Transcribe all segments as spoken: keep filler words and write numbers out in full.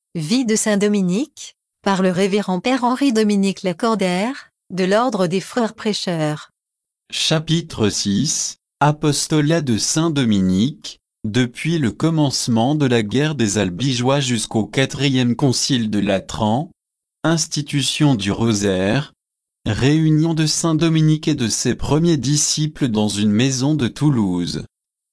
Vie de saint Dominique, par le révérend Père Henri-Dominique Lacordaire, de l'Ordre des Frères Prêcheurs. Chapitre six, Apostolat de saint Dominique, depuis le commencement de la guerre des Albigeois jusqu'au quatrième concile de Latran, institution du rosaire, réunion de saint Dominique et de ses premiers disciples dans une maison de Toulouse.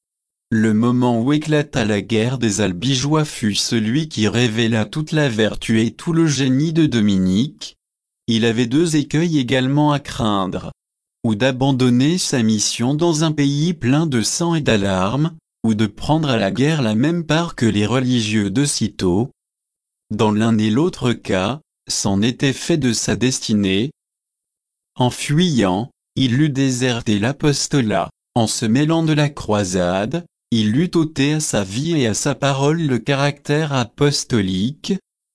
Le moment où éclata la guerre des Albigeois fut celui qui révéla toute la vertu et tout le génie de Dominique. Il avait deux écueils également à craindre. Ou d'abandonner sa mission dans un pays plein de sang et d'alarmes, ou de prendre à la guerre la même part que les religieux de sitôt. Dans l'un et l'autre cas, c'en était fait de sa destinée. En fuyant, il eût déserté l'apostolat. En se mêlant de la croisade, il eût ôté à sa vie et à sa parole le caractère apostolique.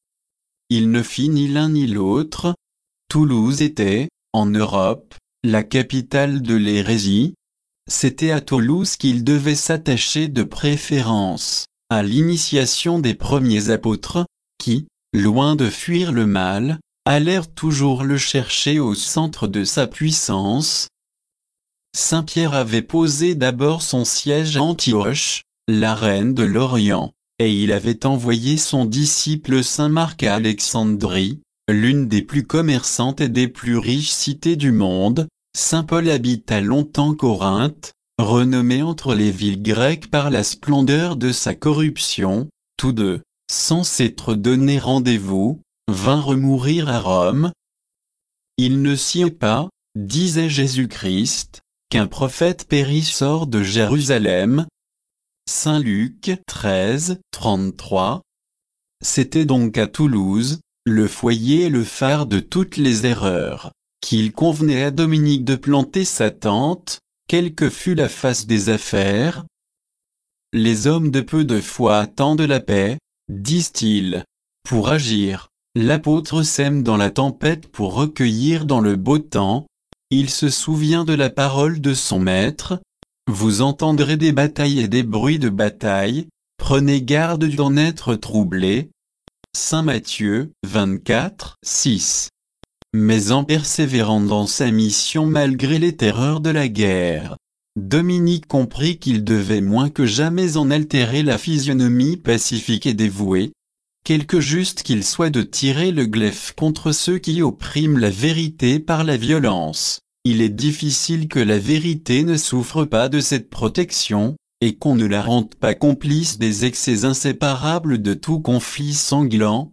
Il ne fit ni l'un ni l'autre. Toulouse était, en Europe, la capitale de l'hérésie. C'était à Toulouse qu'il devait s'attacher de préférence, à l'initiation des premiers apôtres, qui, loin de fuir le mal, allèrent toujours le chercher au centre de sa puissance. Saint Pierre avait posé d'abord son siège à Antioche, la reine de l'Orient, et il avait envoyé son disciple Saint Marc à Alexandrie, l'une des plus commerçantes et des plus riches cités du monde. Saint Paul habita longtemps Corinthe, renommée entre les villes grecques par la splendeur de sa corruption. Tous deux, sans s'être donné rendez-vous, vinrent mourir à Rome. Il ne sait pas, disait Jésus-Christ, qu'un prophète périsse hors de Jérusalem. Saint Luc treize, trente-trois. C'était donc à Toulouse, le foyer et le phare de toutes les erreurs, qu'il convenait à Dominique de planter sa tente, quelle que fût la face des affaires. Les hommes de peu de foi attendent la paix, disent-ils. Pour agir, l'apôtre sème dans la tempête pour recueillir dans le beau temps. Il se souvient de la parole de son maître. Vous entendrez des batailles et des bruits de bataille, prenez garde d'en être troublés. Saint Matthieu vingt-quatre, six. Mais en persévérant dans sa mission malgré les terreurs de la guerre, Dominique comprit qu'il devait moins que jamais en altérer la physionomie pacifique et dévouée. Quelque juste qu'il soit de tirer le glaive contre ceux qui oppriment la vérité par la violence, il est difficile que la vérité ne souffre pas de cette protection, et qu'on ne la rende pas complice des excès inséparables de tout conflit sanglant.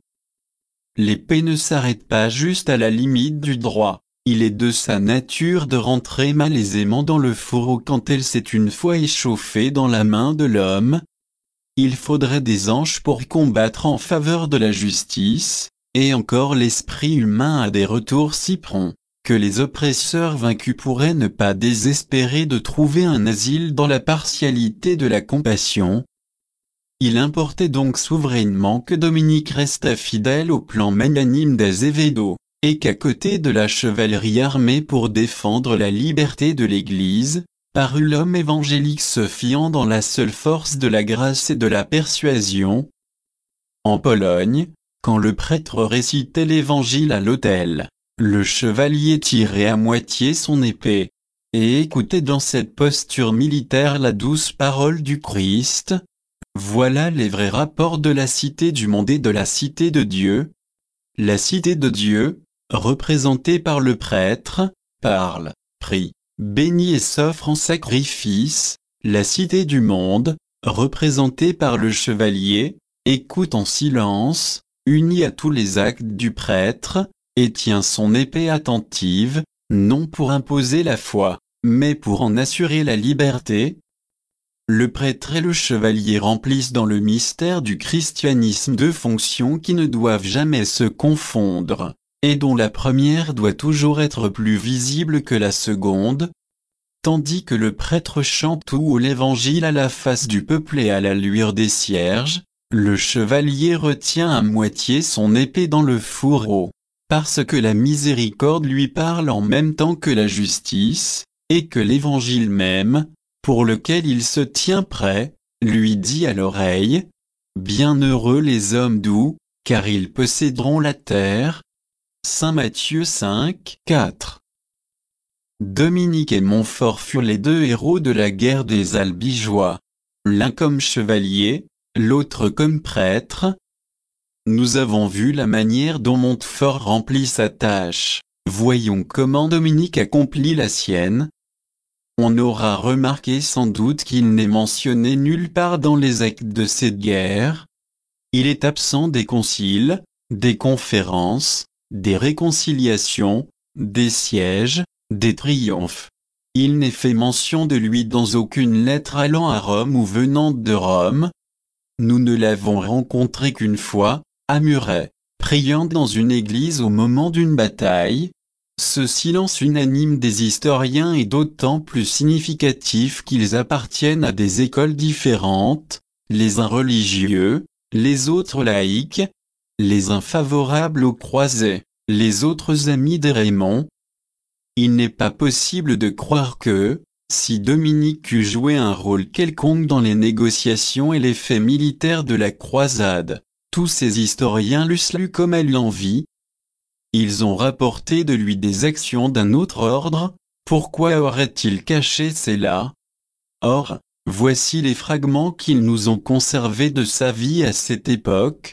L'épée ne s'arrête pas juste à la limite du droit, il est de sa nature de rentrer malaisément dans le fourreau quand elle s'est une fois échauffée dans la main de l'homme. Il faudrait des anges pour combattre en faveur de la justice, et encore l'esprit humain a des retours si prompts, que les oppresseurs vaincus pourraient ne pas désespérer de trouver un asile dans la partialité de la compassion. Il importait donc souverainement que Dominique restât fidèle au plan magnanime d'Azevedo, et qu'à côté de la chevalerie armée pour défendre la liberté de l'Église, parut l'homme évangélique se fiant dans la seule force de la grâce et de la persuasion. En Pologne, quand le prêtre récitait l'Évangile à l'autel, le chevalier tirait à moitié son épée, et écoutait dans cette posture militaire la douce parole du Christ. Voilà les vrais rapports de la cité du monde et de la cité de Dieu. La cité de Dieu, représentée par le prêtre, parle, prie, bénit et s'offre en sacrifice. La cité du monde, représentée par le chevalier, écoute en silence, unie à tous les actes du prêtre, et tient son épée attentive, non pour imposer la foi, mais pour en assurer la liberté. Le prêtre et le chevalier remplissent dans le mystère du christianisme deux fonctions qui ne doivent jamais se confondre, et dont la première doit toujours être plus visible que la seconde. Tandis que le prêtre chante tout haut l'évangile à la face du peuple et à la lueur des cierges, le chevalier retient à moitié son épée dans le fourreau, parce que la miséricorde lui parle en même temps que la justice, et que l'évangile même, pour lequel il se tient prêt, lui dit à l'oreille, « Bienheureux les hommes doux, car ils posséderont la terre. Saint Matthieu cinq, quatre. Dominique et Montfort furent les deux héros de la guerre des Albigeois, l'un comme chevalier, l'autre comme prêtre. Nous avons vu la manière dont Montfort remplit sa tâche, voyons comment Dominique accomplit la sienne. On aura remarqué sans doute qu'il n'est mentionné nulle part dans les actes de cette guerre. Il est absent des conciles, des conférences, des réconciliations, des sièges, des triomphes. Il n'est fait mention de lui dans aucune lettre allant à Rome ou venant de Rome. Nous ne l'avons rencontré qu'une fois, à Muret, priant dans une église au moment d'une bataille. Ce silence unanime des historiens est d'autant plus significatif qu'ils appartiennent à des écoles différentes, les uns religieux, les autres laïcs, les uns favorables aux croisés, les autres amis des Raymond. Il n'est pas possible de croire que, si Dominique eût joué un rôle quelconque dans les négociations et les faits militaires de la croisade, tous ces historiens l'eussent lu comme à l'envi. Ils ont rapporté de lui des actions d'un autre ordre, pourquoi aurait-il caché cela? Or, voici les fragments qu'ils nous ont conservés de sa vie à cette époque.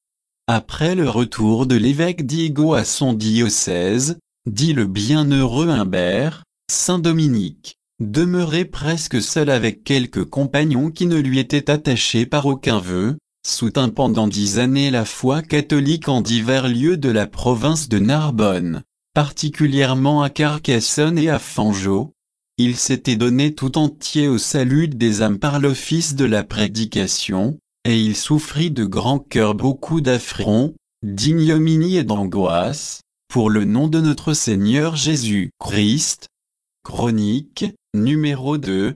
Après le retour de l'évêque Diego à son diocèse, dit le bienheureux Humbert, Saint Dominique demeurait presque seul avec quelques compagnons qui ne lui étaient attachés par aucun vœu, soutint pendant dix années la foi catholique en divers lieux de la province de Narbonne, particulièrement à Carcassonne et à Fanjeau. Il s'était donné tout entier au salut des âmes par l'office de la prédication, et il souffrit de grand cœur beaucoup d'affronts, d'ignominies et d'angoisses, pour le nom de notre Seigneur Jésus-Christ. Chronique, numéro deux.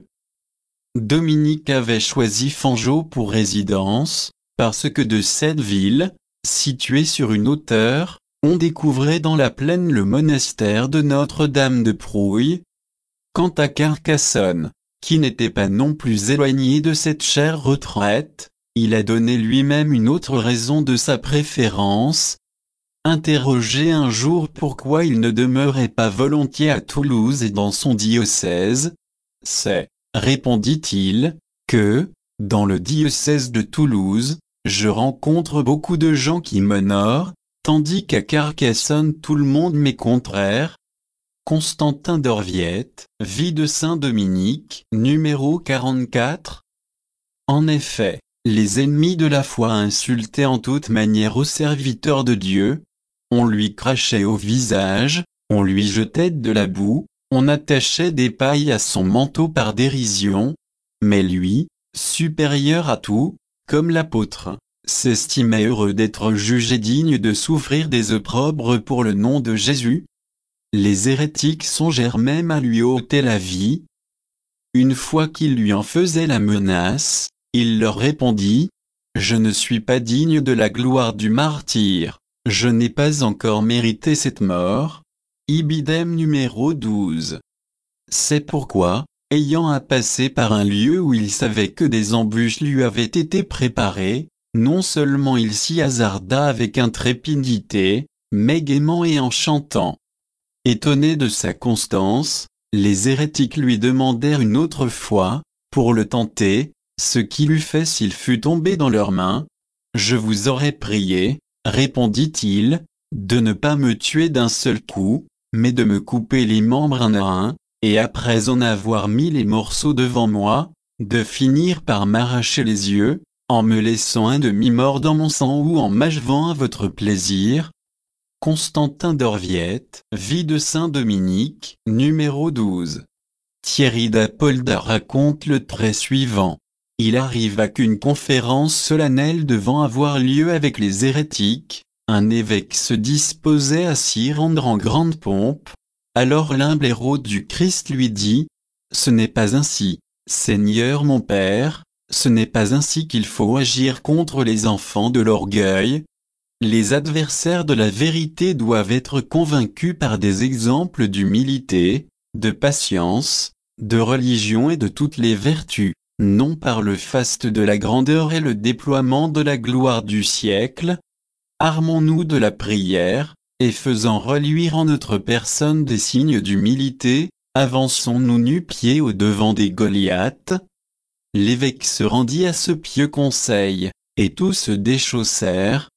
Dominique avait choisi Fanjeau pour résidence, parce que de cette ville, située sur une hauteur, on découvrait dans la plaine le monastère de Notre-Dame de Prouille. Quant à Carcassonne, qui n'était pas non plus éloigné de cette chère retraite, il a donné lui-même une autre raison de sa préférence. Interrogé un jour pourquoi il ne demeurait pas volontiers à Toulouse et dans son diocèse, c'est, répondit-il, que, dans le diocèse de Toulouse, je rencontre beaucoup de gens qui m'honorent, tandis qu'à Carcassonne tout le monde m'est contraire. Constantin d'Orviette, Vie de Saint Dominique, numéro quarante-quatre. En effet, les ennemis de la foi insultaient en toute manière au serviteur de Dieu. On lui crachait au visage, on lui jetait de la boue, on attachait des pailles à son manteau par dérision. Mais lui, supérieur à tout, comme l'apôtre, s'estimait heureux d'être jugé digne de souffrir des opprobres pour le nom de Jésus. Les hérétiques songèrent même à lui ôter la vie. Une fois qu'il lui en faisait la menace, il leur répondit, « Je ne suis pas digne de la gloire du martyr, je n'ai pas encore mérité cette mort. » Ibidem numéro douze. C'est pourquoi, ayant à passer par un lieu où il savait que des embûches lui avaient été préparées, non seulement il s'y hasarda avec intrépidité, mais gaiement et en chantant. Étonnés de sa constance, les hérétiques lui demandèrent une autre fois, pour le tenter, ce qu'il eût fait s'il fût tombé dans leurs mains. « Je vous aurais prié, répondit-il, de ne pas me tuer d'un seul coup, mais de me couper les membres un à un, et après en avoir mis les morceaux devant moi, de finir par m'arracher les yeux, en me laissant un demi-mort dans mon sang ou en m'achevant à votre plaisir. » Constantin d'Orviette, Vie de Saint Dominique, numéro douze. Thierry d'Apolda raconte le trait suivant. Il arriva qu'une conférence solennelle devant avoir lieu avec les hérétiques, un évêque se disposait à s'y rendre en grande pompe. Alors l'humble héros du Christ lui dit, « Ce n'est pas ainsi, Seigneur mon Père, ce n'est pas ainsi qu'il faut agir contre les enfants de l'orgueil. Les adversaires de la vérité doivent être convaincus par des exemples d'humilité, de patience, de religion et de toutes les vertus, non par le faste de la grandeur et le déploiement de la gloire du siècle. armons-nous de la prière, et faisant reluire en notre personne des signes d'humilité, avançons-nous nu-pieds au-devant des Goliaths. L'évêque se rendit à ce pieux conseil, et tous se déchaussèrent.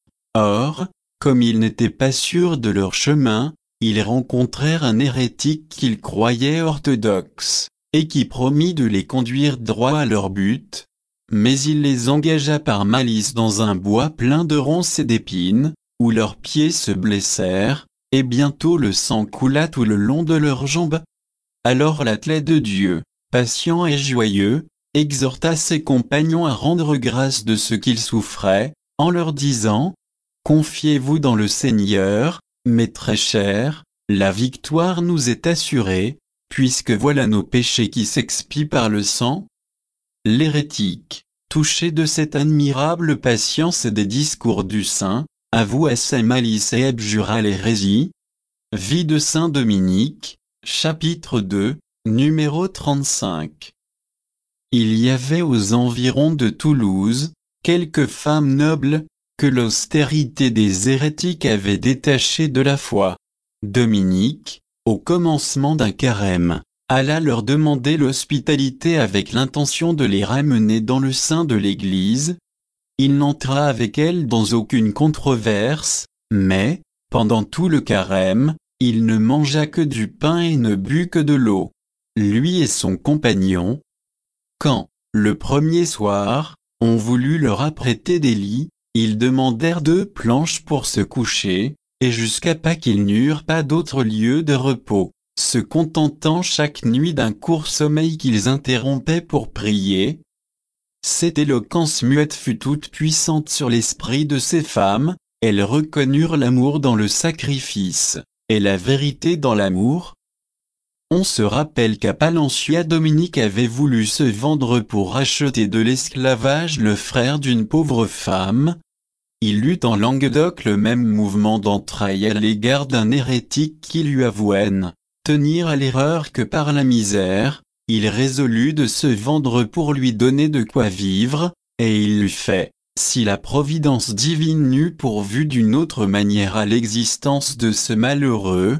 Or, comme ils n'étaient pas sûrs de leur chemin, ils rencontrèrent un hérétique qu'ils croyaient orthodoxe, et qui promit de les conduire droit à leur but. Mais il les engagea par malice dans un bois plein de ronces et d'épines, où leurs pieds se blessèrent, et bientôt le sang coula tout le long de leurs jambes. Alors l'athlète de Dieu, patient et joyeux, exhorta ses compagnons à rendre grâce de ce qu'ils souffraient, en leur disant « Confiez-vous dans le Seigneur, mes très chers, la victoire nous est assurée, puisque voilà nos péchés qui s'expient par le sang. » L'hérétique, touché de cette admirable patience et des discours du saint, avoua sa malice et abjura l'hérésie. Vie de saint Dominique, chapitre deux, numéro trente-cinq. Il y avait aux environs de Toulouse, quelques femmes nobles, que l'austérité des hérétiques avait détachées de la foi. Dominique, au commencement d'un carême, alla leur demander l'hospitalité avec l'intention de les ramener dans le sein de l'Église. Il n'entra avec elles dans aucune controverse, mais, pendant tout le carême, il ne mangea que du pain et ne but que de l'eau. Lui et son compagnon. Quand, le premier soir, on voulut leur apprêter des lits, ils demandèrent deux planches pour se coucher, et jusqu'à Pâques ils n'eurent pas d'autre lieu de repos, se contentant chaque nuit d'un court sommeil qu'ils interrompaient pour prier. Cette éloquence muette fut toute puissante sur l'esprit de ces femmes, elles reconnurent l'amour dans le sacrifice, et la vérité dans l'amour. On se rappelle qu'à Palencia Dominique avait voulu se vendre pour racheter de l'esclavage le frère d'une pauvre femme. Il eut en Languedoc le même mouvement d'entrailles à l'égard d'un hérétique qui lui avouait ne tenir à l'erreur que par la misère. Il résolut de se vendre pour lui donner de quoi vivre, et il l'eut fait, si la providence divine n'eût pourvu d'une autre manière à l'existence de ce malheureux.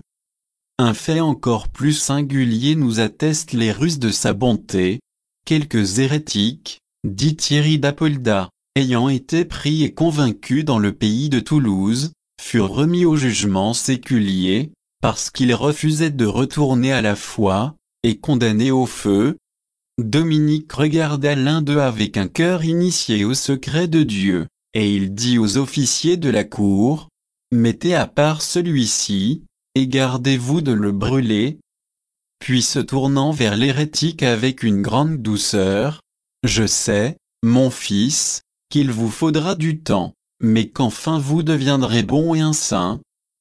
Un fait encore plus singulier nous atteste les ruses de sa bonté. Quelques hérétiques, dit Thierry d'Apolda, ayant été pris et convaincus dans le pays de Toulouse, furent remis au jugement séculier, parce qu'ils refusaient de retourner à la foi, et condamnés au feu. Dominique regarda l'un d'eux avec un cœur initié au secret de Dieu, et il dit aux officiers de la cour, « Mettez à part celui-ci, et gardez-vous de le brûler. » Puis se tournant vers l'hérétique avec une grande douceur, « Je sais, mon fils, qu'il vous faudra du temps, mais qu'enfin vous deviendrez bon et un saint. »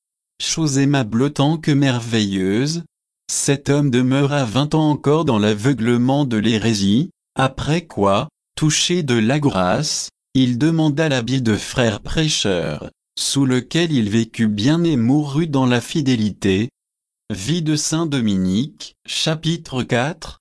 Chose aimable autant que merveilleuse, cet homme demeura vingt ans encore dans l'aveuglement de l'hérésie, après quoi, touché de la grâce, il demanda l'habit de frère prêcheur, sous lequel il vécut bien et mourut dans la fidélité. Vie de saint Dominique, chapitre quatre.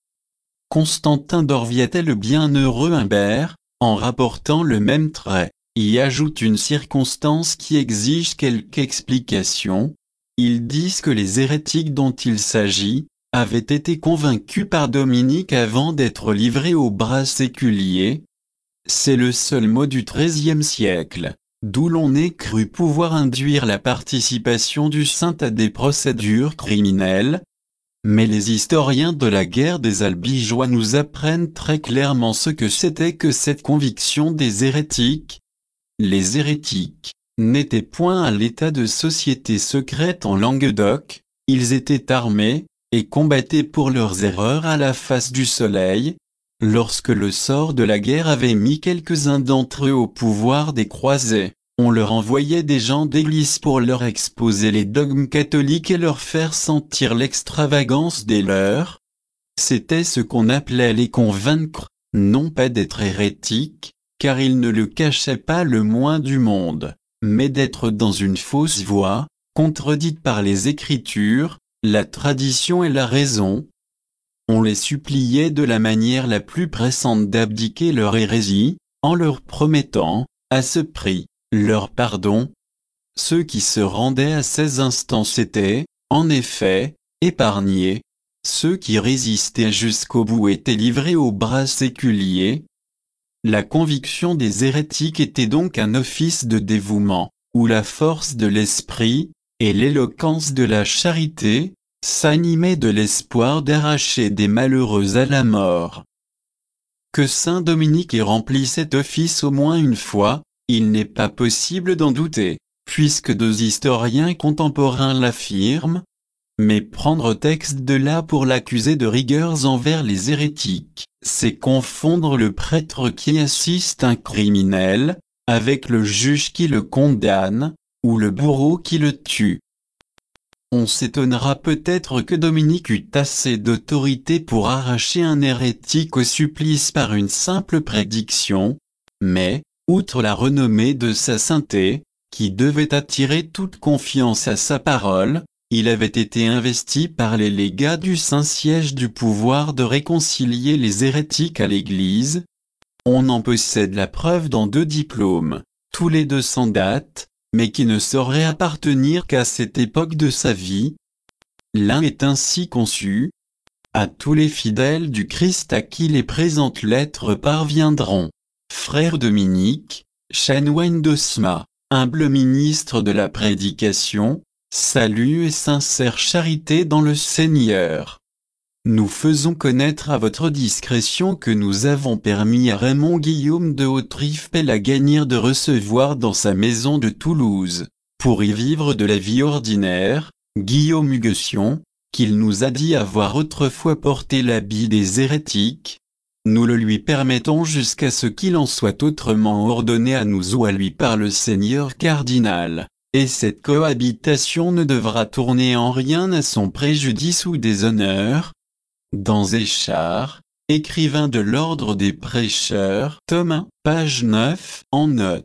Constantin d'Orviat le bienheureux Humbert, en rapportant le même trait, y ajoute une circonstance qui exige quelque explication. Ils disent que les hérétiques dont il s'agit, avaient été convaincus par Dominique avant d'être livrés aux bras séculiers. C'est le seul mot du treizième siècle, d'où l'on ait cru pouvoir induire la participation du saint à des procédures criminelles. Mais les historiens de la guerre des Albigeois nous apprennent très clairement ce que c'était que cette conviction des hérétiques. Les hérétiques n'étaient point à l'état de société secrète en Languedoc, ils étaient armés, et combattaient pour leurs erreurs à la face du soleil. Lorsque le sort de la guerre avait mis quelques-uns d'entre eux au pouvoir des croisés, on leur envoyait des gens d'église pour leur exposer les dogmes catholiques et leur faire sentir l'extravagance des leurs. C'était ce qu'on appelait les convaincre, non pas d'être hérétiques, car ils ne le cachaient pas le moins du monde, mais d'être dans une fausse voie, contredite par les Écritures, la tradition et la raison. On les suppliait de la manière la plus pressante d'abdiquer leur hérésie, en leur promettant, à ce prix, leur pardon. Ceux qui se rendaient à ces instances étaient, en effet, épargnés. Ceux qui résistaient jusqu'au bout étaient livrés aux bras séculiers. La conviction des hérétiques était donc un office de dévouement, où la force de l'esprit, et l'éloquence de la charité, s'animaient de l'espoir d'arracher des malheureux à la mort. Que saint Dominique ait rempli cet office au moins une fois, il n'est pas possible d'en douter, puisque deux historiens contemporains l'affirment. Mais prendre texte de là pour l'accuser de rigueurs envers les hérétiques, c'est confondre le prêtre qui assiste un criminel, avec le juge qui le condamne, ou le bourreau qui le tue. On s'étonnera peut-être que Dominique eût assez d'autorité pour arracher un hérétique au supplice par une simple prédiction, mais, outre la renommée de sa sainteté, qui devait attirer toute confiance à sa parole, il avait été investi par les légats du Saint-Siège du pouvoir de réconcilier les hérétiques à l'Église. On en possède la preuve dans deux diplômes, tous les deux sans date, mais qui ne sauraient appartenir qu'à cette époque de sa vie. L'un est ainsi conçu. À tous les fidèles du Christ à qui les présentes lettres parviendront. Frère Dominique, chanoine d'Osma, humble ministre de la prédication, salut et sincère charité dans le Seigneur. Nous faisons connaître à votre discrétion que nous avons permis à Raymond Guillaume de Haute-Rifpel-la-Gagnière de recevoir dans sa maison de Toulouse, pour y vivre de la vie ordinaire, Guillaume Huguession, qu'il nous a dit avoir autrefois porté l'habit des hérétiques. Nous le lui permettons jusqu'à ce qu'il en soit autrement ordonné à nous ou à lui par le Seigneur cardinal. Et cette cohabitation ne devra tourner en rien à son préjudice ou déshonneur. Dans Échard, écrivain de l'ordre des prêcheurs, tome un, page neuf, en note.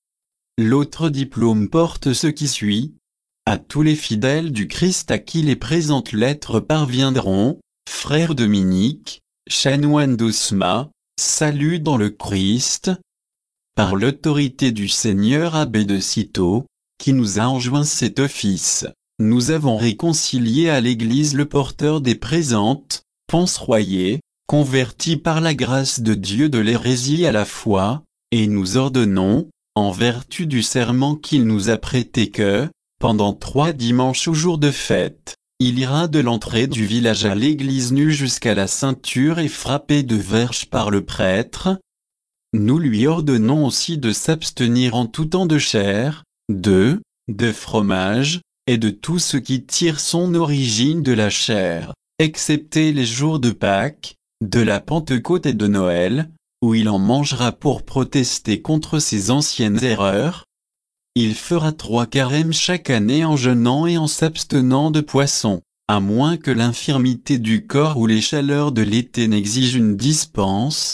L'autre diplôme porte ce qui suit. À tous les fidèles du Christ à qui les présentes lettres parviendront, frère Dominique, chanoine d'Osma, salut dans le Christ. Par l'autorité du Seigneur abbé de Cîteaux, qui nous a enjoint cet office, nous avons réconcilié à l'Église le porteur des présentes, Ponce Royer, converti par la grâce de Dieu de l'hérésie à la foi, et nous ordonnons, en vertu du serment qu'il nous a prêté que, pendant trois dimanches au jour de fête, il ira de l'entrée du village à l'église nue jusqu'à la ceinture et frappé de verges par le prêtre. Nous lui ordonnons aussi de s'abstenir en tout temps de chair, de, de fromage, et de tout ce qui tire son origine de la chair, excepté les jours de Pâques, de la Pentecôte et de Noël, où il en mangera pour protester contre ses anciennes erreurs. Il fera trois carêmes chaque année en jeûnant et en s'abstenant de poissons, à moins que l'infirmité du corps ou les chaleurs de l'été n'exigent une dispense.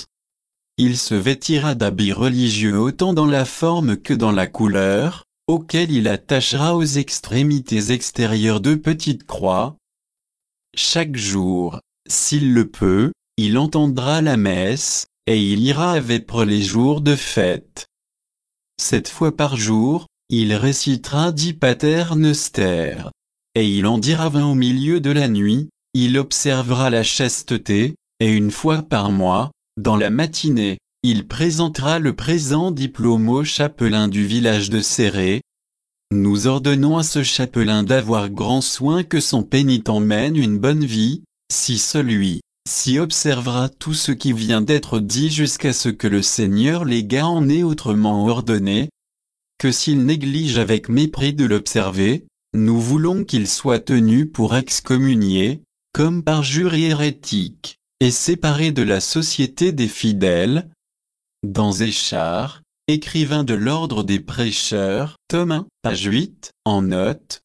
Il se vêtira d'habits religieux autant dans la forme que dans la couleur, auquel il attachera aux extrémités extérieures deux petites croix. Chaque jour, s'il le peut, il entendra la messe, et il ira à vêpres les jours de fête. Sept fois par jour, il récitera dix Pater Noster, et il en dira vingt au milieu de la nuit. Il observera la chasteté, et une fois par mois, dans la matinée, il présentera le présent diplôme au chapelain du village de Céré. Nous ordonnons à ce chapelain d'avoir grand soin que son pénitent mène une bonne vie, si celui-ci observera tout ce qui vient d'être dit jusqu'à ce que le Seigneur légat en ait autrement ordonné, que s'il néglige avec mépris de l'observer, nous voulons qu'il soit tenu pour excommunié, comme parjure hérétique, et séparé de la société des fidèles. Dans Échard, écrivain de l'ordre des prêcheurs, tome un, page huit, en note.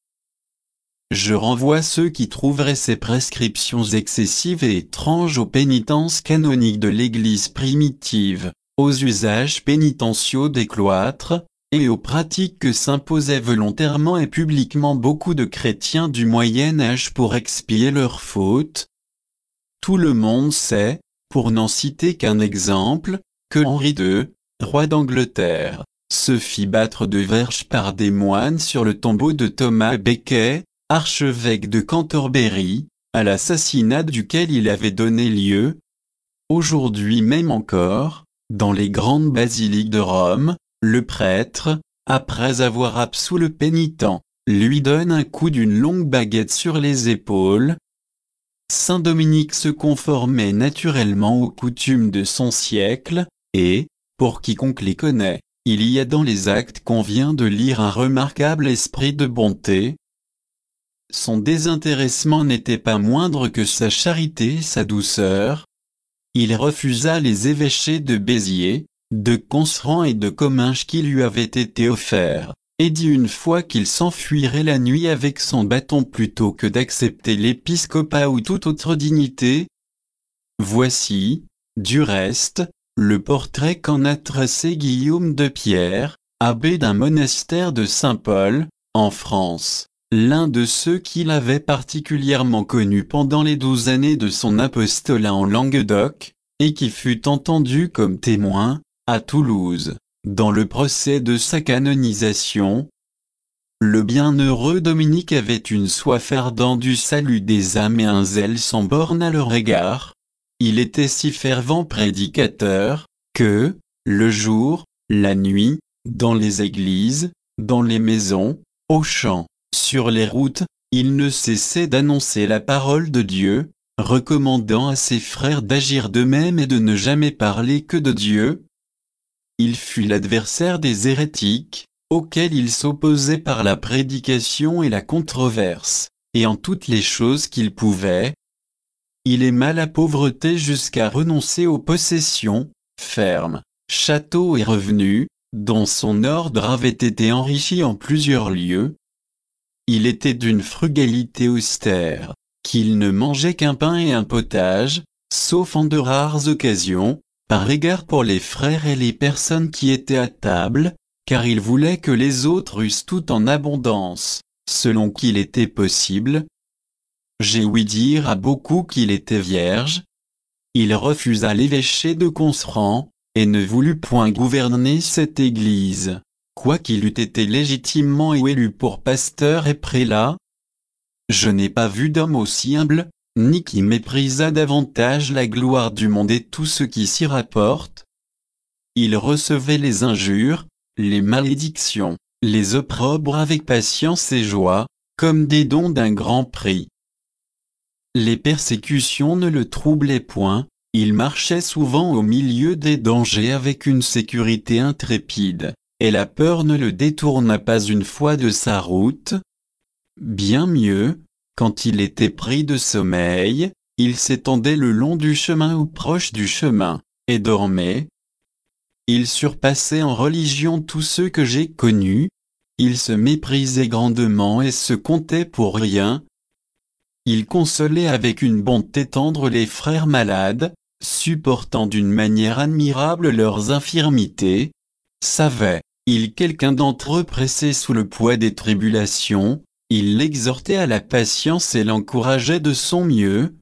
Je renvoie ceux qui trouveraient ces prescriptions excessives et étranges aux pénitences canoniques de l'Église primitive, aux usages pénitentiaux des cloîtres, et aux pratiques que s'imposaient volontairement et publiquement beaucoup de chrétiens du Moyen-Âge pour expier leurs fautes. Tout le monde sait, pour n'en citer qu'un exemple, que Henri deux, roi d'Angleterre, se fit battre de verges par des moines sur le tombeau de Thomas Becket, archevêque de Cantorbéry, à l'assassinat duquel il avait donné lieu. Aujourd'hui même encore, dans les grandes basiliques de Rome, le prêtre, après avoir absous le pénitent, lui donne un coup d'une longue baguette sur les épaules. Saint Dominique se conformait naturellement aux coutumes de son siècle, et, pour quiconque les connaît, il y a dans les actes qu'on vient de lire un remarquable esprit de bonté. Son désintéressement n'était pas moindre que sa charité et sa douceur. Il refusa les évêchés de Béziers, de Conserans et de Comminges qui lui avaient été offerts, et dit une fois qu'il s'enfuirait la nuit avec son bâton plutôt que d'accepter l'épiscopat ou toute autre dignité. Voici, du reste, le portrait qu'en a tracé Guillaume de Pierre, abbé d'un monastère de Saint-Paul, en France, l'un de ceux qu'il avait particulièrement connu pendant les douze années de son apostolat en Languedoc, et qui fut entendu comme témoin, à Toulouse, dans le procès de sa canonisation. Le bienheureux Dominique avait une soif ardente du salut des âmes et un zèle sans borne à leur égard. Il était si fervent prédicateur, que, le jour, la nuit, dans les églises, dans les maisons, aux champs, sur les routes, il ne cessait d'annoncer la parole de Dieu, recommandant à ses frères d'agir de même et de ne jamais parler que de Dieu. Il fut l'adversaire des hérétiques, auxquels il s'opposait par la prédication et la controverse, et en toutes les choses qu'il pouvait. Il aima la pauvreté jusqu'à renoncer aux possessions, fermes, châteaux et revenus, dont son ordre avait été enrichi en plusieurs lieux. Il était d'une frugalité austère, qu'il ne mangeait qu'un pain et un potage, sauf en de rares occasions, par égard pour les frères et les personnes qui étaient à table, car il voulait que les autres eussent tout en abondance, selon qu'il était possible. J'ai ouï dire à beaucoup qu'il était vierge. Il refusa l'évêché de Conserans, et ne voulut point gouverner cette église, quoiqu'il eût été légitimement élu pour pasteur et prélat. Je n'ai pas vu d'homme aussi humble, ni qui méprisât davantage la gloire du monde et tout ce qui s'y rapporte. Il recevait les injures, les malédictions, les opprobres avec patience et joie, comme des dons d'un grand prix. Les persécutions ne le troublaient point, il marchait souvent au milieu des dangers avec une sécurité intrépide, et la peur ne le détourna pas une fois de sa route. Bien mieux, quand il était pris de sommeil, il s'étendait le long du chemin ou proche du chemin, et dormait. Il surpassait en religion tous ceux que j'ai connus, il se méprisait grandement et se comptait pour rien. Il consolait avec une bonté tendre les frères malades, supportant d'une manière admirable leurs infirmités. Savait-il quelqu'un d'entre eux pressé sous le poids des tribulations, il l'exhortait à la patience et l'encourageait de son mieux.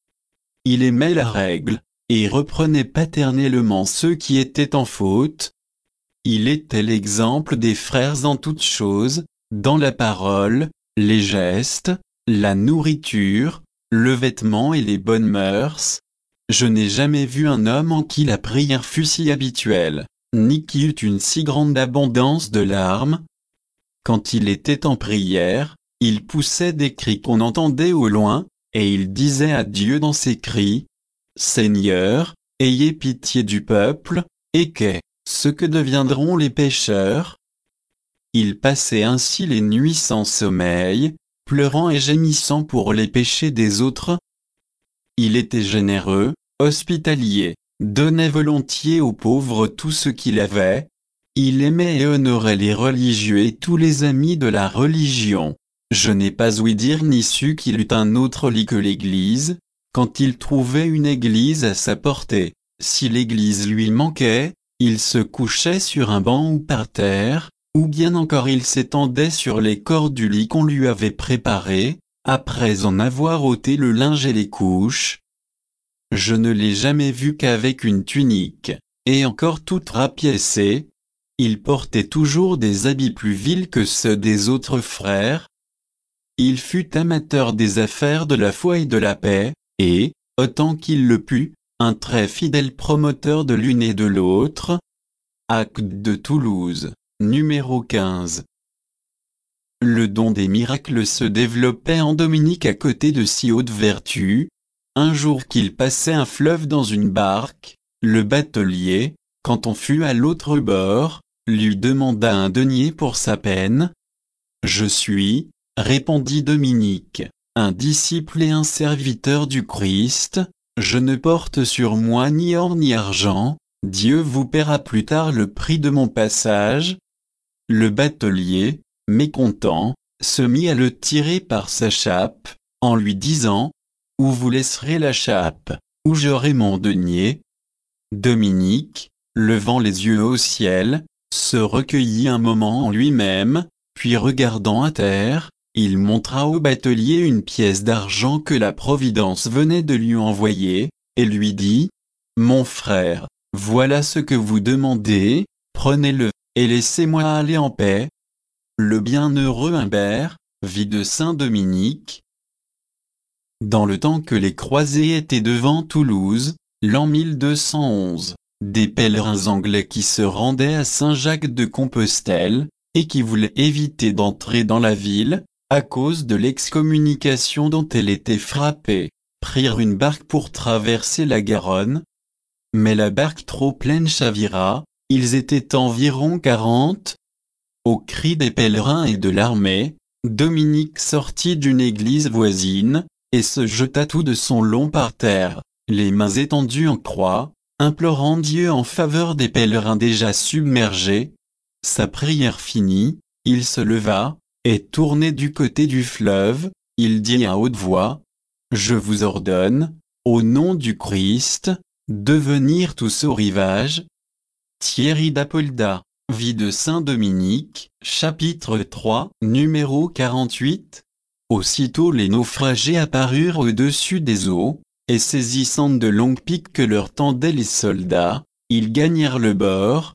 Il aimait la règle, et reprenait paternellement ceux qui étaient en faute. Il était l'exemple des frères en toutes choses, dans la parole, les gestes, la nourriture, le vêtement et les bonnes mœurs. Je n'ai jamais vu un homme en qui la prière fût si habituelle, ni qui eût une si grande abondance de larmes. Quand il était en prière, il poussait des cris qu'on entendait au loin, et il disait à Dieu dans ses cris, « Seigneur, ayez pitié du peuple, et qu'est-ce que deviendront les pécheurs ?» Il passait ainsi les nuits sans sommeil, pleurant et gémissant pour les péchés des autres. Il était généreux, hospitalier, donnait volontiers aux pauvres tout ce qu'il avait. Il aimait et honorait les religieux et tous les amis de la religion. Je n'ai pas ouï dire ni su qu'il eût un autre lit que l'église, quand il trouvait une église à sa portée. Si l'église lui manquait, il se couchait sur un banc ou par terre, ou bien encore il s'étendait sur les cordes du lit qu'on lui avait préparé, après en avoir ôté le linge et les couches. Je ne l'ai jamais vu qu'avec une tunique, et encore toute rapiécée. il portait toujours des habits plus vils que ceux des autres frères. Il fut amateur des affaires de la foi et de la paix, et, autant qu'il le put, un très fidèle promoteur de l'une et de l'autre. Acte de Toulouse, numéro quinze. Le don des miracles se développait en Dominique à côté de si hautes vertus. Un jour qu'il passait un fleuve dans une barque, le batelier, quand on fut à l'autre bord, lui demanda un denier pour sa peine. « Je suis, répondit Dominique, un disciple et un serviteur du Christ, je ne porte sur moi ni or ni argent, Dieu vous paiera plus tard le prix de mon passage. » Le batelier, mécontent, se mit à le tirer par sa chape, en lui disant « Ou vous laisserez la chape, ou j'aurai mon denier. » Dominique, levant les yeux au ciel, se recueillit un moment en lui-même, puis regardant à terre, il montra au batelier une pièce d'argent que la Providence venait de lui envoyer, et lui dit « Mon frère, voilà ce que vous demandez, prenez-le, et laissez-moi aller en paix. » Le bienheureux Humbert, vit de Saint-Dominique. Dans le temps que les croisés étaient devant Toulouse, l'an mille deux cent onze, des pèlerins anglais qui se rendaient à Saint-Jacques-de-Compostelle, et qui voulaient éviter d'entrer dans la ville, à cause de l'excommunication dont elle était frappée, prirent une barque pour traverser la Garonne. Mais la barque trop pleine chavira, ils étaient environ quarante. Au cri des pèlerins et de l'armée, Dominique sortit d'une église voisine, et se jeta tout de son long par terre, les mains étendues en croix, implorant Dieu en faveur des pèlerins déjà submergés. Sa prière finie, il se leva, et tourné du côté du fleuve, il dit à haute voix, « Je vous ordonne, au nom du Christ, de venir tous au rivage. » Thierry d'Apolda, Vie de Saint-Dominique, chapitre trois, numéro quarante-huit. Aussitôt les naufragés apparurent au-dessus des eaux, et saisissant de longues piques que leur tendaient les soldats, ils gagnèrent le bord.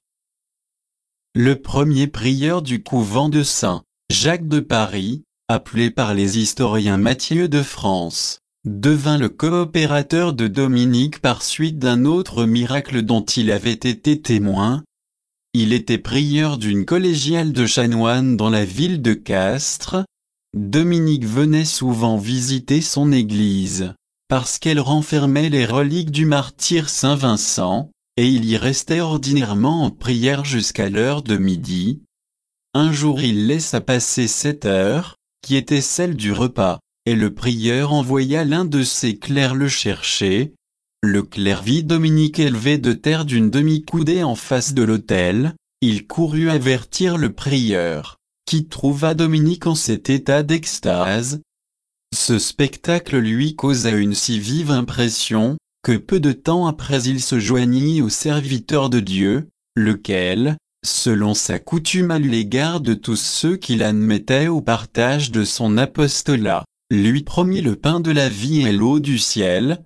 Le premier prieur du couvent de Saint-Jacques de Paris, appelé par les historiens Mathieu de France, devint le coopérateur de Dominique par suite d'un autre miracle dont il avait été témoin. Il était prieur d'une collégiale de chanoines dans la ville de Castres. Dominique venait souvent visiter son église, parce qu'elle renfermait les reliques du martyr Saint Vincent, et il y restait ordinairement en prière jusqu'à l'heure de midi. Un jour il laissa passer cette heure, qui était celle du repas, et le prieur envoya l'un de ses clercs le chercher. Le clerc vit Dominique élevé de terre d'une demi-coudée en face de l'autel, il courut avertir le prieur, qui trouva Dominique en cet état d'extase. Ce spectacle lui causa une si vive impression, que peu de temps après il se joignit au serviteur de Dieu, lequel, selon sa coutume à l'égard de tous ceux qui l'admettaient au partage de son apostolat, lui promit le pain de la vie et l'eau du ciel.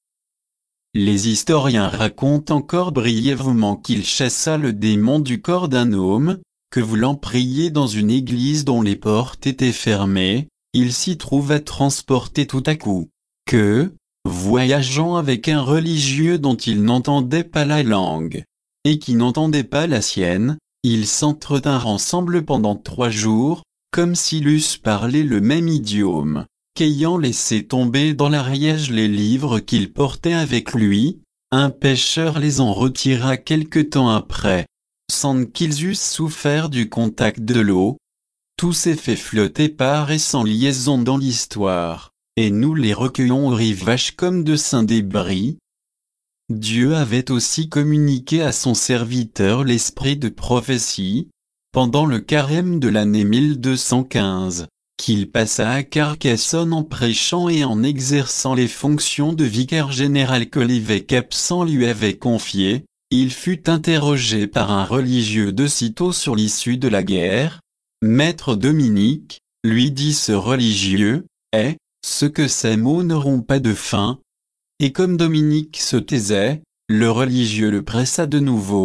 Les historiens racontent encore brièvement qu'il chassa le démon du corps d'un homme, que voulant prier dans une église dont les portes étaient fermées, il s'y trouva transporté tout à coup, que, voyageant avec un religieux dont il n'entendait pas la langue, et qui n'entendait pas la sienne, ils s'entretinrent ensemble pendant trois jours, comme s'ils eussent parlé le même idiome, qu'ayant laissé tomber dans l'Ariège les livres qu'il portait avec lui, un pêcheur les en retira quelque temps après, sans qu'ils eussent souffert du contact de l'eau. Tout s'est fait flotter par et sans liaison dans l'histoire, et nous les recueillons au rivage comme de saints débris. Dieu avait aussi communiqué à son serviteur l'esprit de prophétie, pendant le carême de l'année mille deux cent quinze, qu'il passa à Carcassonne en prêchant et en exerçant les fonctions de vicaire général que l'évêque absent lui avait confiées. Il fut interrogé par un religieux de sitôt sur l'issue de la guerre. Maître Dominique, lui dit ce religieux, est, ce que ces mots n'auront pas de fin. Et comme Dominique se taisait, le religieux le pressa de nouveau,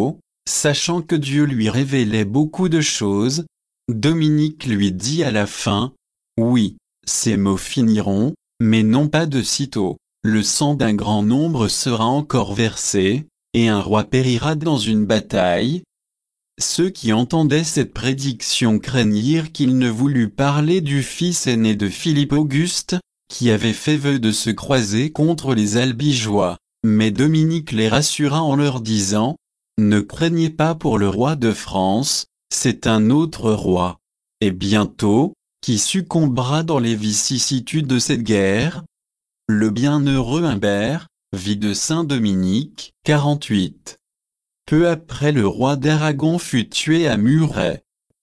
Sachant que Dieu lui révélait beaucoup de choses, Dominique lui dit à la fin, « Oui, ces mots finiront, mais non pas de sitôt. Le sang d'un grand nombre sera encore versé, et un roi périra dans une bataille. » Ceux qui entendaient cette prédiction craignirent qu'il ne voulût parler du fils aîné de Philippe Auguste, qui avait fait vœu de se croiser contre les Albigeois. Mais Dominique les rassura en leur disant, « Ne craignez pas pour le roi de France, c'est un autre roi. » Et bientôt, qui succombera dans les vicissitudes de cette guerre? Le bienheureux Humbert, vie de saint Dominique, quarante-huit. Peu après le roi d'Aragon fut tué à Muret.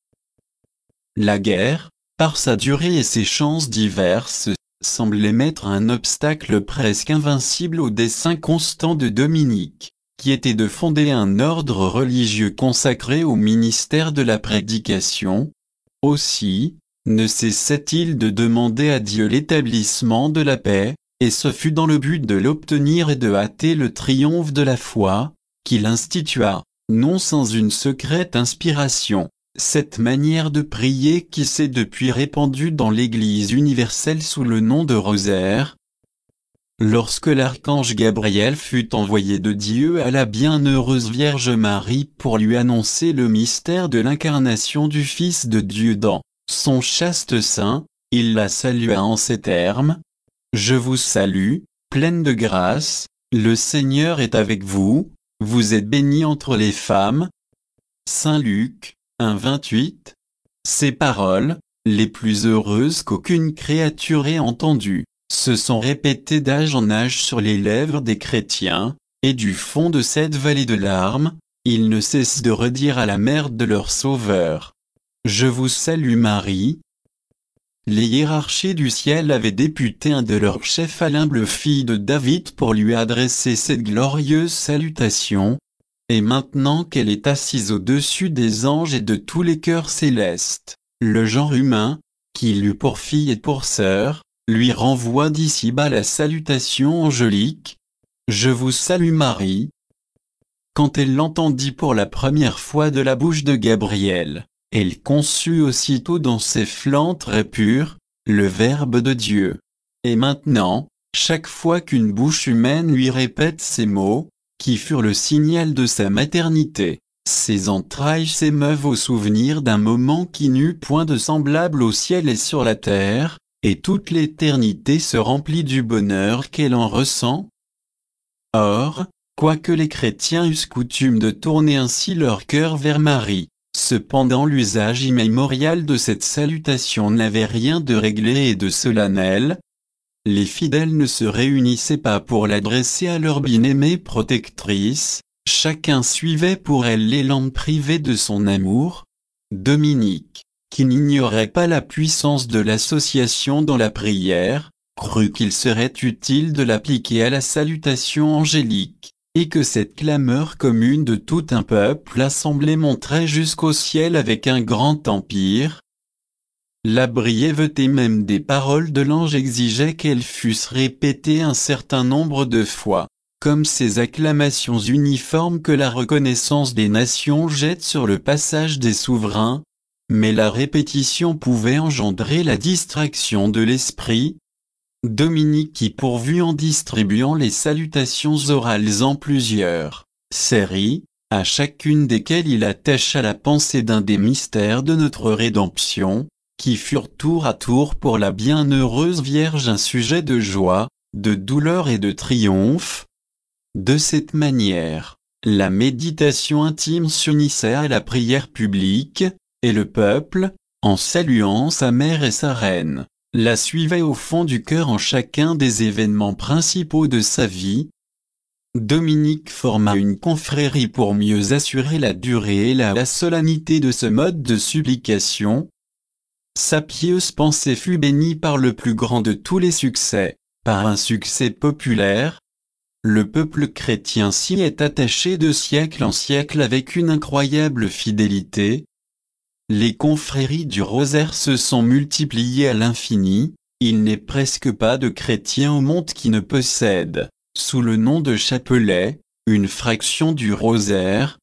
La guerre, par sa durée et ses chances diverses, semblait mettre un obstacle presque invincible au dessein constant de Dominique, qui était de fonder un ordre religieux consacré au ministère de la prédication. Aussi, ne cessait-il de demander à Dieu l'établissement de la paix, et ce fut dans le but de l'obtenir et de hâter le triomphe de la foi, qu'il institua, non sans une secrète inspiration, cette manière de prier qui s'est depuis répandue dans l'Église universelle sous le nom de rosaire. Lorsque l'archange Gabriel fut envoyé de Dieu à la bienheureuse Vierge Marie pour lui annoncer le mystère de l'incarnation du Fils de Dieu dans son chaste sein, il la salua en ces termes, « Je vous salue, pleine de grâce, le Seigneur est avec vous, vous êtes bénie entre les femmes. » Saint Luc, un vingt-huit. Ces paroles, les plus heureuses qu'aucune créature ait entendues, se sont répétées d'âge en âge sur les lèvres des chrétiens, et du fond de cette vallée de larmes, ils ne cessent de redire à la mère de leur Sauveur, « Je vous salue Marie. » Les hiérarchies du ciel avaient député un de leurs chefs à l'humble fille de David pour lui adresser cette glorieuse salutation, et maintenant qu'elle est assise au-dessus des anges et de tous les cœurs célestes, le genre humain, qui l'eut pour fille et pour sœur, lui renvoie d'ici-bas la salutation angélique, « Je vous salue Marie. » Quand elle l'entendit pour la première fois de la bouche de Gabriel, elle conçut aussitôt dans ses flancs très purs, le Verbe de Dieu. Et maintenant, chaque fois qu'une bouche humaine lui répète ces mots, qui furent le signal de sa maternité, ses entrailles s'émeuvent au souvenir d'un moment qui n'eut point de semblable au ciel et sur la terre, et toute l'éternité se remplit du bonheur qu'elle en ressent. Or, quoique les chrétiens eussent coutume de tourner ainsi leur cœur vers Marie, cependant l'usage immémorial de cette salutation n'avait rien de réglé et de solennel. Les fidèles ne se réunissaient pas pour l'adresser à leur bien-aimée protectrice, chacun suivait pour elle l'élan privé de son amour. Dominique, qui n'ignorait pas la puissance de l'association dans la prière, crut qu'il serait utile de l'appliquer à la salutation angélique, et que cette clameur commune de tout un peuple assemblé monterait jusqu'au ciel avec un grand empire. La brièveté même des paroles de l'ange exigeait qu'elles fussent répétées un certain nombre de fois, comme ces acclamations uniformes que la reconnaissance des nations jette sur le passage des souverains, mais la répétition pouvait engendrer la distraction de l'esprit. Dominique qui pourvut en distribuant les salutations orales en plusieurs séries, à chacune desquelles il attacha la pensée d'un des mystères de notre rédemption, qui furent tour à tour pour la bienheureuse Vierge un sujet de joie, de douleur et de triomphe. De cette manière, la méditation intime s'unissait à la prière publique, et le peuple, en saluant sa mère et sa reine, la suivait au fond du cœur en chacun des événements principaux de sa vie. Dominique forma une confrérie pour mieux assurer la durée et la, la solennité de ce mode de supplication. Sa pieuse pensée fut bénie par le plus grand de tous les succès, par un succès populaire. Le peuple chrétien s'y est attaché de siècle en siècle avec une incroyable fidélité. Les confréries du rosaire se sont multipliées à l'infini, il n'est presque pas de chrétien au monde qui ne possède, sous le nom de chapelet, une fraction du rosaire.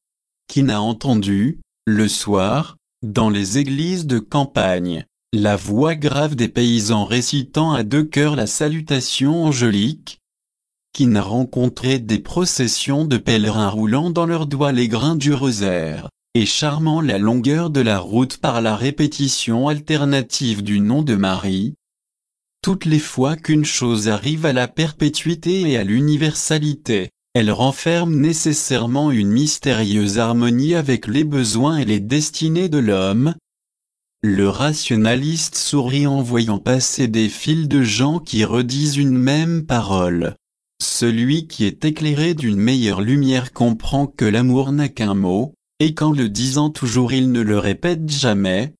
Qui n'a entendu, le soir, dans les églises de campagne, la voix grave des paysans récitant à deux chœurs la salutation angélique? Qui n'a rencontré des processions de pèlerins roulant dans leurs doigts les grains du rosaire, et charmant la longueur de la route par la répétition alternative du nom de Marie? Toutes les fois qu'une chose arrive à la perpétuité et à l'universalité, elle renferme nécessairement une mystérieuse harmonie avec les besoins et les destinées de l'homme. Le rationaliste sourit en voyant passer des files de gens qui redisent une même parole. Celui qui est éclairé d'une meilleure lumière comprend que l'amour n'a qu'un mot, et qu'en le disant toujours il ne le répète jamais.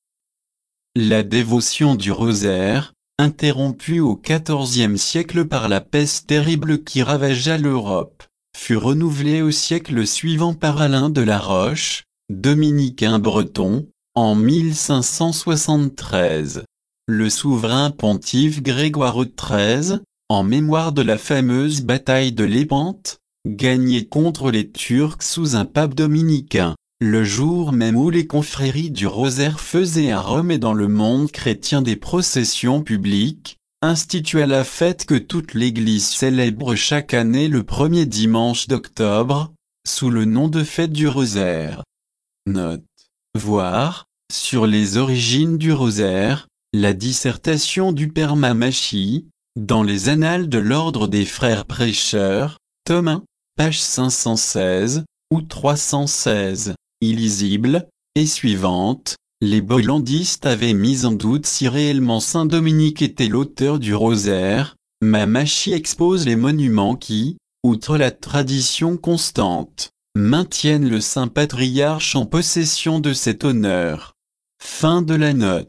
La dévotion du rosaire, interrompue au quatorzième siècle par la peste terrible qui ravagea l'Europe, fut renouvelée au siècle suivant par Alain de la Roche, dominicain breton, en mille cinq cent soixante-treize. Le souverain pontife Grégoire treize, en mémoire de la fameuse bataille de Lépante, gagnée contre les Turcs sous un pape dominicain, le jour même où les confréries du Rosaire faisaient à Rome et dans le monde chrétien des processions publiques, institua la fête que toute l'Église célèbre chaque année le premier dimanche d'octobre, sous le nom de fête du Rosaire. Note. Voir, sur les origines du Rosaire, la dissertation du Père Mamachi, dans les Annales de l'Ordre des Frères Prêcheurs, tome un, page cinq cent seize, ou trois cent seize, illisible, et suivante. Les bollandistes avaient mis en doute si réellement saint Dominique était l'auteur du rosaire. Mamachi expose les monuments qui, outre la tradition constante, maintiennent le saint patriarche en possession de cet honneur. Fin de la note.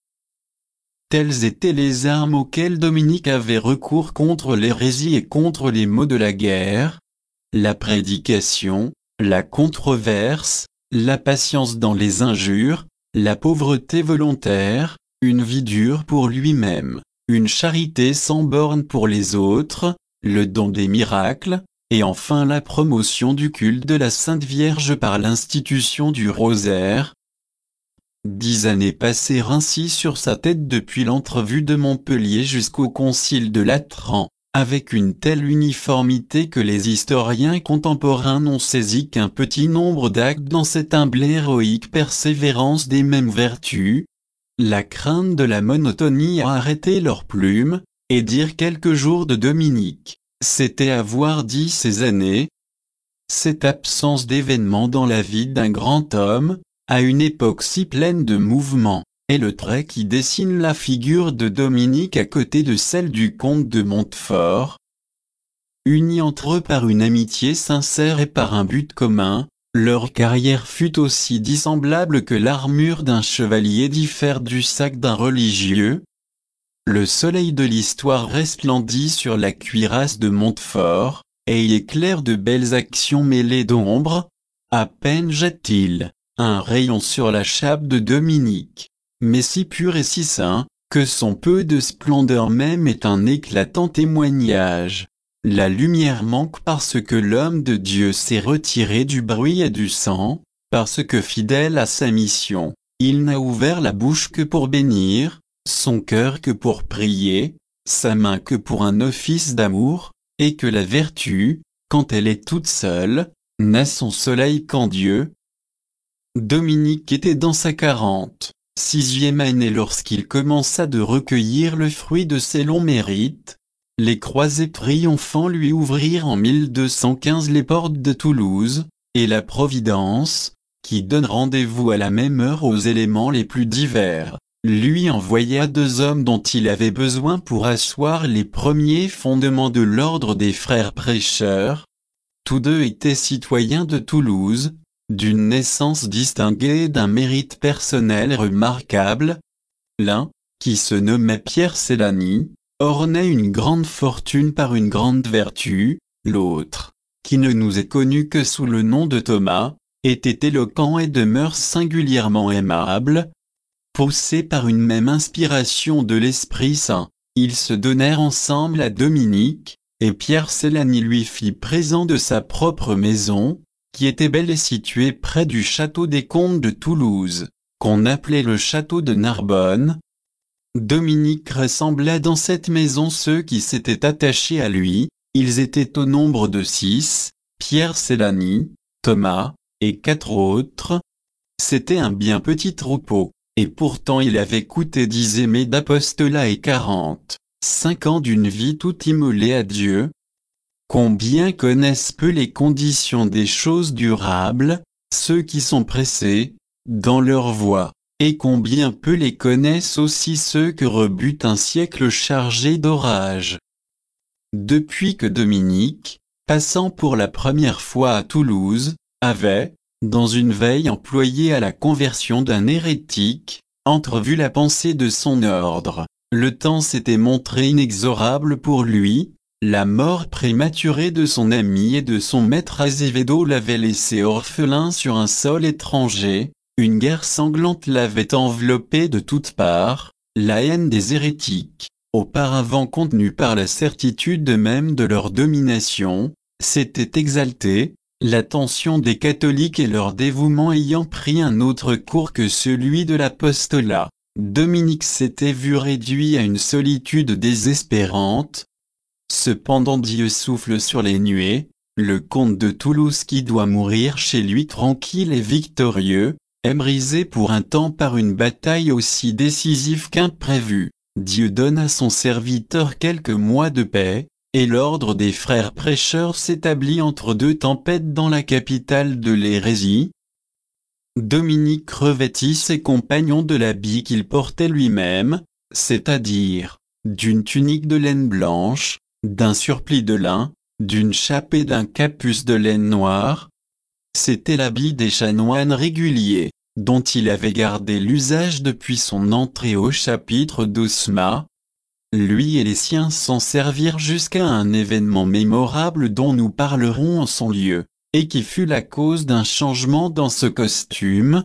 Telles étaient les armes auxquelles Dominique avait recours contre l'hérésie et contre les maux de la guerre: la prédication, la controverse, la patience dans les injures, la pauvreté volontaire, une vie dure pour lui-même, une charité sans borne pour les autres, le don des miracles, et enfin la promotion du culte de la Sainte Vierge par l'institution du rosaire. Dix années passèrent ainsi sur sa tête depuis l'entrevue de Montpellier jusqu'au concile de Latran, avec une telle uniformité que les historiens contemporains n'ont saisi qu'un petit nombre d'actes dans cette humble et héroïque persévérance des mêmes vertus. La crainte de la monotonie a arrêté leurs plumes, et dire quelques jours de Dominique, c'était avoir dit ces années. Cette absence d'événements dans la vie d'un grand homme, à une époque si pleine de mouvements, est le trait qui dessine la figure de Dominique à côté de celle du comte de Montfort. Unis entre eux par une amitié sincère et par un but commun, leur carrière fut aussi dissemblable que l'armure d'un chevalier diffère du sac d'un religieux. Le soleil de l'histoire resplendit sur la cuirasse de Montfort, et y éclaire de belles actions mêlées d'ombre. À peine jette-t-il un rayon sur la chape de Dominique, mais si pur et si saint, que son peu de splendeur même est un éclatant témoignage. La lumière manque parce que l'homme de Dieu s'est retiré du bruit et du sang, parce que fidèle à sa mission, il n'a ouvert la bouche que pour bénir, son cœur que pour prier, sa main que pour un office d'amour, et que la vertu, quand elle est toute seule, n'a son soleil qu'en Dieu. Dominique était dans sa quarante sixième année lorsqu'il commença de recueillir le fruit de ses longs mérites. Les croisés triomphants lui ouvrirent en mille deux cent quinze les portes de Toulouse, et la Providence, qui donne rendez-vous à la même heure aux éléments les plus divers, lui envoya deux hommes dont il avait besoin pour asseoir les premiers fondements de l'ordre des frères prêcheurs. Tous deux étaient citoyens de Toulouse, d'une naissance distinguée et d'un mérite personnel remarquable. L'un, qui se nommait Pierre Cellani, ornait une grande fortune par une grande vertu, l'autre, qui ne nous est connu que sous le nom de Thomas, était éloquent et de mœurs singulièrement aimables. Poussés par une même inspiration de l'Esprit Saint, ils se donnèrent ensemble à Dominique, et Pierre Cellani lui fit présent de sa propre maison, qui était belle et située près du château des comtes de Toulouse, qu'on appelait le château de Narbonne. Dominique rassembla dans cette maison ceux qui s'étaient attachés à lui, ils étaient au nombre de six, Pierre Célani, Thomas, et quatre autres. C'était un bien petit troupeau, et pourtant il avait coûté dix aimés d'apostolat et quarante, cinq ans d'une vie tout immolée à Dieu. Combien connaissent peu les conditions des choses durables, ceux qui sont pressés, dans leur voie, et combien peu les connaissent aussi ceux que rebute un siècle chargé d'orage. Depuis que Dominique, passant pour la première fois à Toulouse, avait, dans une veille employée à la conversion d'un hérétique, entrevu la pensée de son ordre, le temps s'était montré inexorable pour lui. La mort prématurée de son ami et de son maître Azevedo l'avait laissé orphelin sur un sol étranger, une guerre sanglante l'avait enveloppé de toutes parts, la haine des hérétiques, auparavant contenue par la certitude même de leur domination, s'était exaltée, l'attention des catholiques et leur dévouement ayant pris un autre cours que celui de l'apostolat. Dominique s'était vu réduit à une solitude désespérante. Cependant Dieu souffle sur les nuées, le comte de Toulouse qui doit mourir chez lui tranquille et victorieux, est brisé pour un temps par une bataille aussi décisive qu'imprévue. Dieu donne à son serviteur quelques mois de paix, et l'ordre des frères prêcheurs s'établit entre deux tempêtes dans la capitale de l'hérésie. Dominique revêtit ses compagnons de l'habit qu'il portait lui-même, c'est-à-dire, d'une tunique de laine blanche, d'un surplis de lin, d'une chape et d'un capuce de laine noire. C'était l'habit des chanoines réguliers, dont il avait gardé l'usage depuis son entrée au chapitre d'Osma. Lui et les siens s'en servirent jusqu'à un événement mémorable dont nous parlerons en son lieu, et qui fut la cause d'un changement dans ce costume.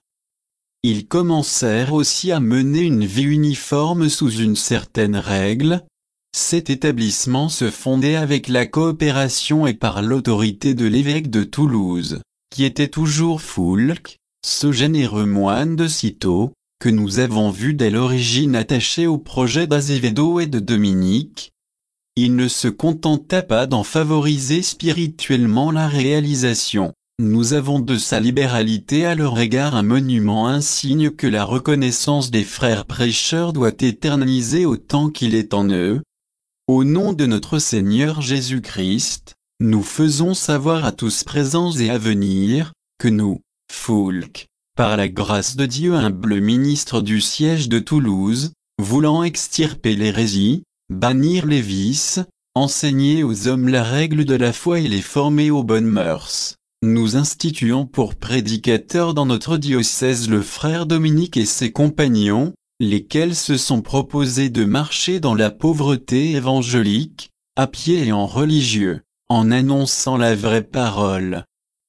Ils commencèrent aussi à mener une vie uniforme sous une certaine règle. Cet établissement se fondait avec la coopération et par l'autorité de l'évêque de Toulouse, qui était toujours Foulques, ce généreux moine de Cîteaux, que nous avons vu dès l'origine attaché au projet d'Azevedo et de Dominique. Il ne se contenta pas d'en favoriser spirituellement la réalisation. Nous avons de sa libéralité à leur égard un monument insigne que la reconnaissance des frères prêcheurs doit éterniser autant qu'il est en eux. Au nom de notre Seigneur Jésus-Christ, nous faisons savoir à tous présents et à venir, que nous, Foulques, par la grâce de Dieu humble ministre du siège de Toulouse, voulant extirper l'hérésie, bannir les vices, enseigner aux hommes la règle de la foi et les former aux bonnes mœurs, nous instituons pour prédicateurs dans notre diocèse le frère Dominique et ses compagnons, lesquels se sont proposés de marcher dans la pauvreté évangélique, à pied et en religieux, en annonçant la vraie parole.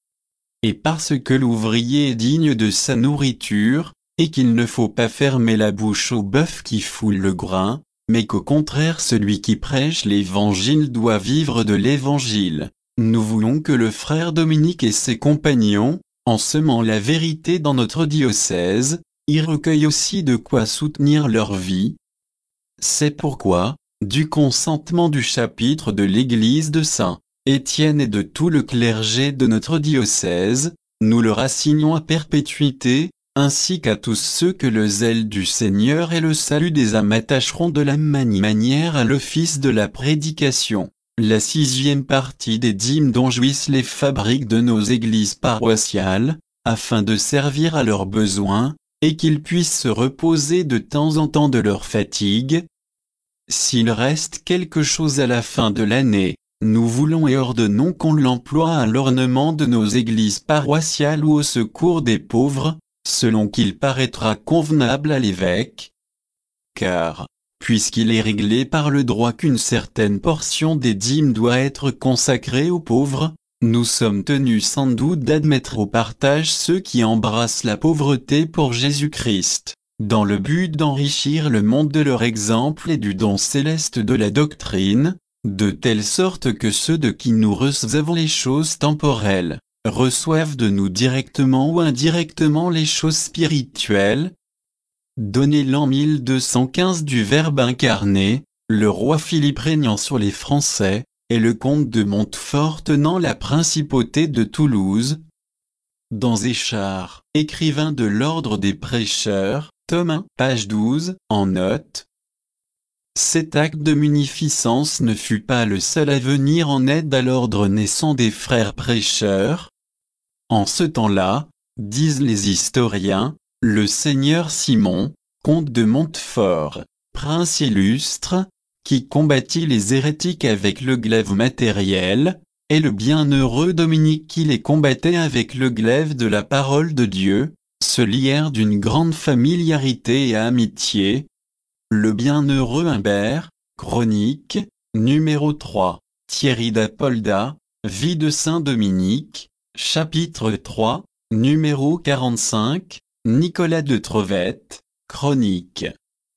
Et parce que l'ouvrier est digne de sa nourriture, et qu'il ne faut pas fermer la bouche au bœuf qui foule le grain, mais qu'au contraire celui qui prêche l'évangile doit vivre de l'évangile, nous voulons que le frère Dominique et ses compagnons, en semant la vérité dans notre diocèse, y recueillent aussi de quoi soutenir leur vie. C'est pourquoi, du consentement du chapitre de l'église de Saint-Étienne et de tout le clergé de notre diocèse, nous leur assignons à perpétuité, ainsi qu'à tous ceux que le zèle du Seigneur et le salut des âmes attacheront de la même manière à l'office de la prédication, la sixième partie des dîmes dont jouissent les fabriques de nos églises paroissiales, afin de servir à leurs besoins, et qu'ils puissent se reposer de temps en temps de leur fatigue. S'il reste quelque chose à la fin de l'année, nous voulons et ordonnons qu'on l'emploie à l'ornement de nos églises paroissiales ou au secours des pauvres, selon qu'il paraîtra convenable à l'évêque. Car, puisqu'il est réglé par le droit qu'une certaine portion des dîmes doit être consacrée aux pauvres, nous sommes tenus sans doute d'admettre au partage ceux qui embrassent la pauvreté pour Jésus-Christ, dans le but d'enrichir le monde de leur exemple et du don céleste de la doctrine, de telle sorte que ceux de qui nous recevons les choses temporelles, reçoivent de nous directement ou indirectement les choses spirituelles. Donné l'an mille deux cent quinze du Verbe incarné, le roi Philippe régnant sur les Français, et le comte de Montfort tenant la principauté de Toulouse. Dans Échard, écrivain de l'ordre des prêcheurs, tome un, page douze, en note. Cet acte de munificence ne fut pas le seul à venir en aide à l'ordre naissant des frères prêcheurs. En ce temps-là, disent les historiens, le seigneur Simon, comte de Montfort, prince illustre, qui combattit les hérétiques avec le glaive matériel, et le bienheureux Dominique qui les combattait avec le glaive de la parole de Dieu, se lièrent d'une grande familiarité et amitié. Le bienheureux Humbert, chronique, numéro trois, Thierry d'Apolda, vie de saint Dominique, chapitre trois, numéro quarante-cinq, Nicolas de Trevette, chronique.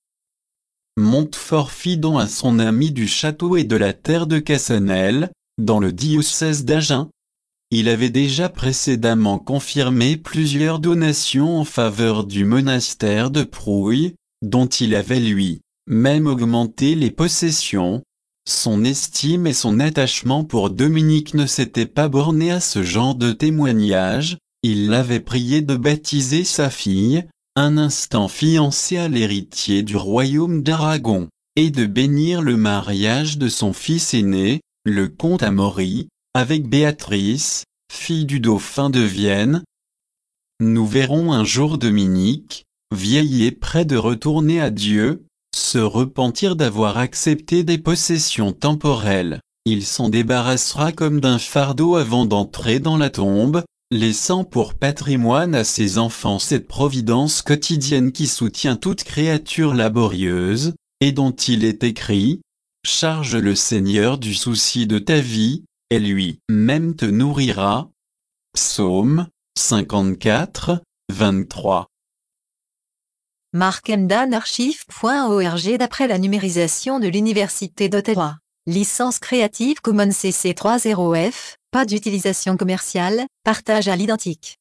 Montfort fit don à son ami du château et de la terre de Cassonel, dans le diocèse d'Agen. Il avait déjà précédemment confirmé plusieurs donations en faveur du monastère de Prouille, dont il avait lui-même augmenté les possessions. Son estime et son attachement pour Dominique ne s'étaient pas bornés à ce genre de témoignage. Il l'avait prié de baptiser sa fille, un instant fiancée à l'héritier du royaume d'Aragon, et de bénir le mariage de son fils aîné, le comte Amaury, avec Béatrice, fille du dauphin de Vienne. Nous verrons un jour Dominique, vieil et près de retourner à Dieu, se repentir d'avoir accepté des possessions temporelles. Il s'en débarrassera comme d'un fardeau avant d'entrer dans la tombe, laissant pour patrimoine à ses enfants cette providence quotidienne qui soutient toute créature laborieuse, et dont il est écrit « Charge le Seigneur du souci de ta vie, et lui-même te nourrira ». Psaume cinquante-quatre, vingt-trois. Markemdan archive point org. D'après la numérisation de l'Université d'Ottawa. Licence Creative Commons C C trois zéro F, pas d'utilisation commerciale, partage à l'identique.